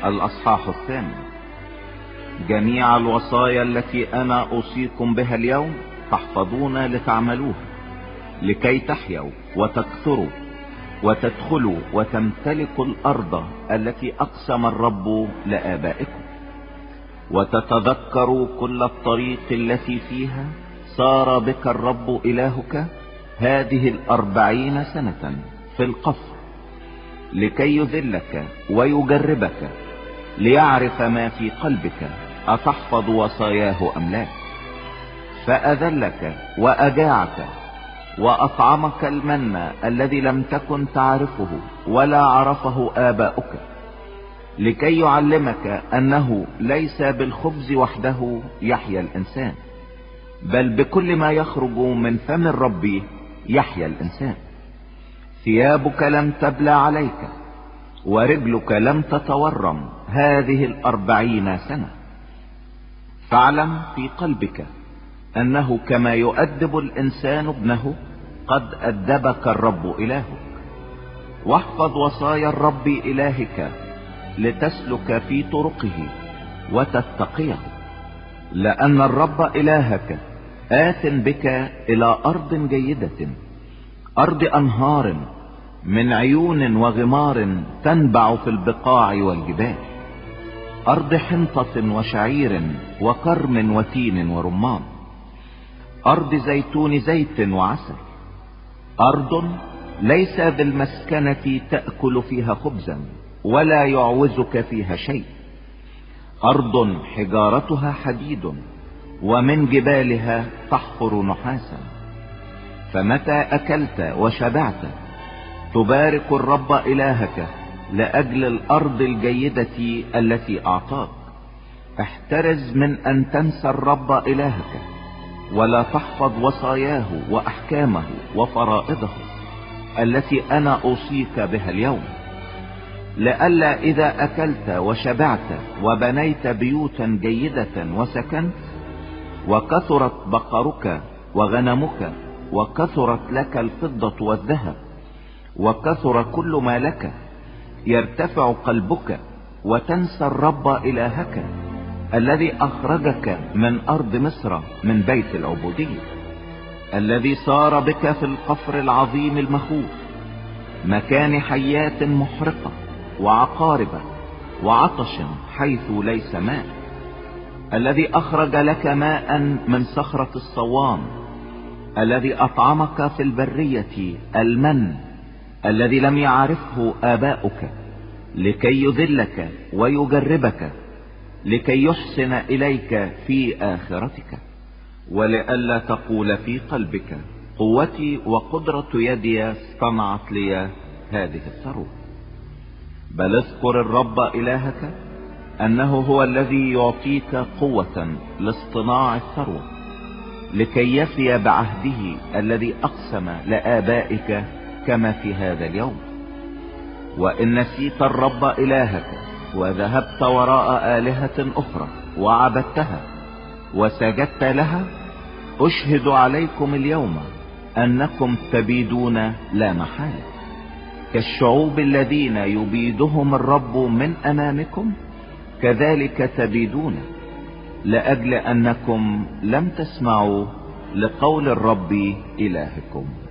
الأصحاح 8. جميع الوصايا التي أنا أوصيكم بها اليوم تحفظون لتعملوها، لكي تحيوا وتكثروا وتدخلوا وتمتلكوا الأرض التي أقسم الرب لآبائكم، وتتذكروا كل الطريق التي فيها صار بك الرب إلهك هذه 40 سنة في القفر، لكي يذلك ويجربك ليعرف ما في قلبك أتحفظ وصاياه أم لا. فأذلك وأجاعك وأطعمك المن الذي لم تكن تعرفه ولا عرفه آباؤك، لكي يعلمك أنه ليس بالخبز وحده يحيا الإنسان، بل بكل ما يخرج من فم الرب يحيا الإنسان. ثيابك لم تبلى عليك ورجلك لم تتورم هذه 40 سنة. فاعلم في قلبك أنه كما يؤدب الإنسان ابنه قد أدبك الرب إلهك. واحفظ وصايا الرب إلهك لتسلك في طرقه وتتقيه، لأن الرب إلهك آت بك إلى أرض جيدة، أرض أنهار من عيون وغمار تنبع في البقاع والجبال، أرض حنطة وشعير وكرم وتين ورمان، أرض زيتون زيت وعسل، أرض ليس بالمسكنة تأكل فيها خبزا ولا يعوزك فيها شيء، أرض حجارتها حديد ومن جبالها تحفر نحاسا. فمتى أكلت وشبعت تبارك الرب إلهك لأجل الأرض الجيدة التي أعطاك. احترز من أن تنسى الرب إلهك ولا تحفظ وصاياه وأحكامه وفرائضه التي أنا أوصيك بها اليوم، لئلا إذا أكلت وشبعت وبنيت بيوتا جيدة وسكنت وكثرت بقرك وغنمك وكثرت لك الفضة والذهب وكثر كل ما لك، يرتفع قلبك وتنسى الرب إلهك الذي أخرجك من أرض مصر من بيت العبودية، الذي صار بك في القفر العظيم المخوف، مكان حيات محرقة وعقارب وعطش حيث ليس ماء، الذي أخرج لك ماء من صخرة الصوان، الذي أطعمك في البرية المن الذي لم يعرفه آباؤك، لكي يذلك ويجربك، لكي يحسن إليك في آخرتك، ولئلا تقول في قلبك قوتي وقدرة يدي صنعت لي هذه الثروة. بل اذكر الرب إلهك أنه هو الذي يعطيك قوة لاصطناع الثروة، لكي يفي بعهده الذي أقسم لآبائك كما في هذا اليوم. وإن نسيت الرب إلهك وذهبت وراء آلهة أخرى وعبدتها وسجدت لها، أشهد عليكم اليوم أنكم تبيدون لا محالة كالشعوب الذين يبيدهم الرب من أمامكم، كذلك تبيدون، لأجل أنكم لم تسمعوا لقول الرب إلهكم.